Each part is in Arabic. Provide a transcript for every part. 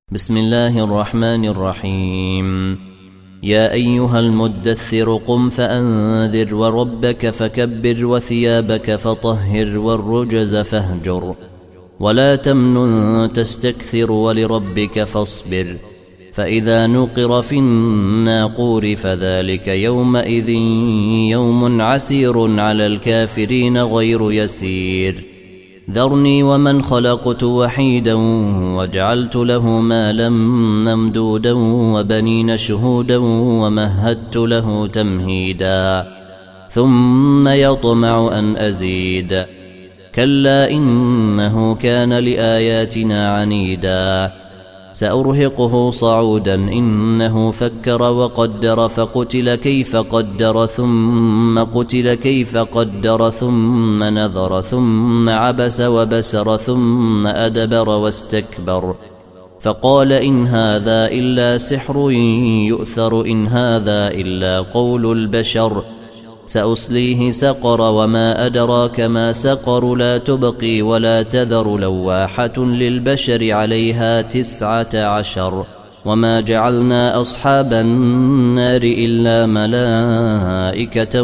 بسم الله الرحمن الرحيم. يا أيها المدثر قم فأنذر وربك فكبر وثيابك فطهر والرجز فاهجر ولا تمنن تستكثر ولربك فاصبر فإذا نقر في الناقور فذلك يومئذ يوم عسير على الكافرين غير يسير. ذرني ومن خلقت وحيدا وجعلت له مالا ممدودا وبنين شهودا ومهدت له تمهيدا ثم يطمع أن أزيد كلا إنه كان لآياتنا عنيدا سأرهقه صعودا إنه فكر وقدر فقتل كيف قدر ثم قتل كيف قدر ثم نظر ثم عبس وبسر ثم أدبر واستكبر فقال إن هذا إلا سحر يؤثر إن هذا إلا قول البشر سأصليه سقر وما أدراك ما سقر لا تبقي ولا تذر لواحة للبشر عليها 19 وما جعلنا أصحاب النار إلا ملائكة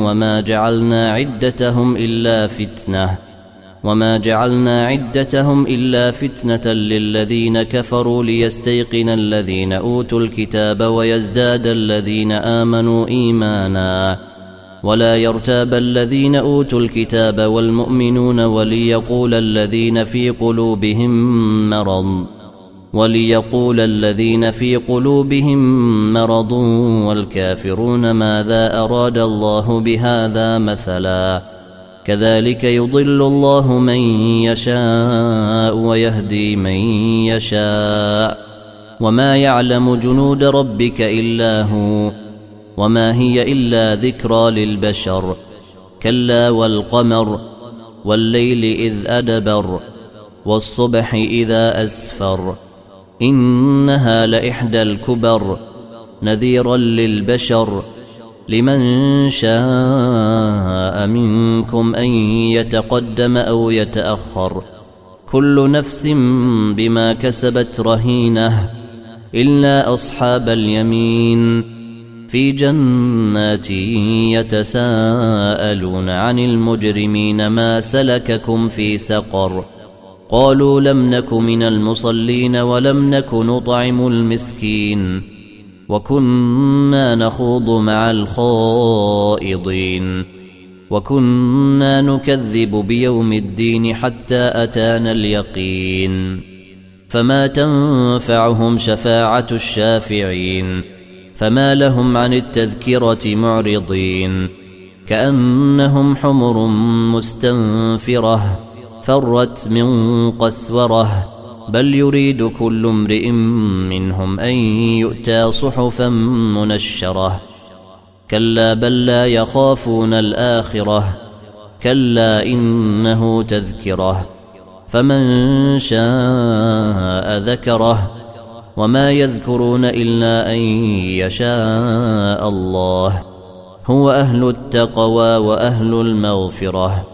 وما جعلنا عدتهم إلا فتنة للذين كفروا ليستيقن الذين أوتوا الكتاب ويزداد الذين آمنوا إيمانا ولا يرتاب الذين أوتوا الكتاب والمؤمنون وليقول الذين في قلوبهم مرض والكافرون ماذا أراد الله بهذا مثلا كذلك يضل الله من يشاء ويهدي من يشاء وما يعلم جنود ربك إلا هو وما هي إلا ذكرى للبشر كلا والقمر والليل إذ أدبر والصبح إذا أسفر إنها لإحدى الكبر نذيرا للبشر لمن شاء منكم أن يتقدم أو يتأخر كل نفس بما كسبت رهينة إلا أصحاب اليمين في جنات يتساءلون عن المجرمين ما سلككم في سقر قالوا لم نك من المصلين ولم نك نطعم المسكين وكنا نخوض مع الخائضين وكنا نكذب بيوم الدين حتى أتانا اليقين فما تنفعهم شفاعة الشافعين فما لهم عن التذكرة معرضين كأنهم حمر مستنفرة فرت من قسورة بل يريد كل امرئ منهم أن يؤتى صحفا منشرة كلا بل لا يخافون الآخرة كلا إنه تذكرة فمن شاء ذكره وما يذكرون إلا أن يشاء الله هو أهل التقوى وأهل المغفرة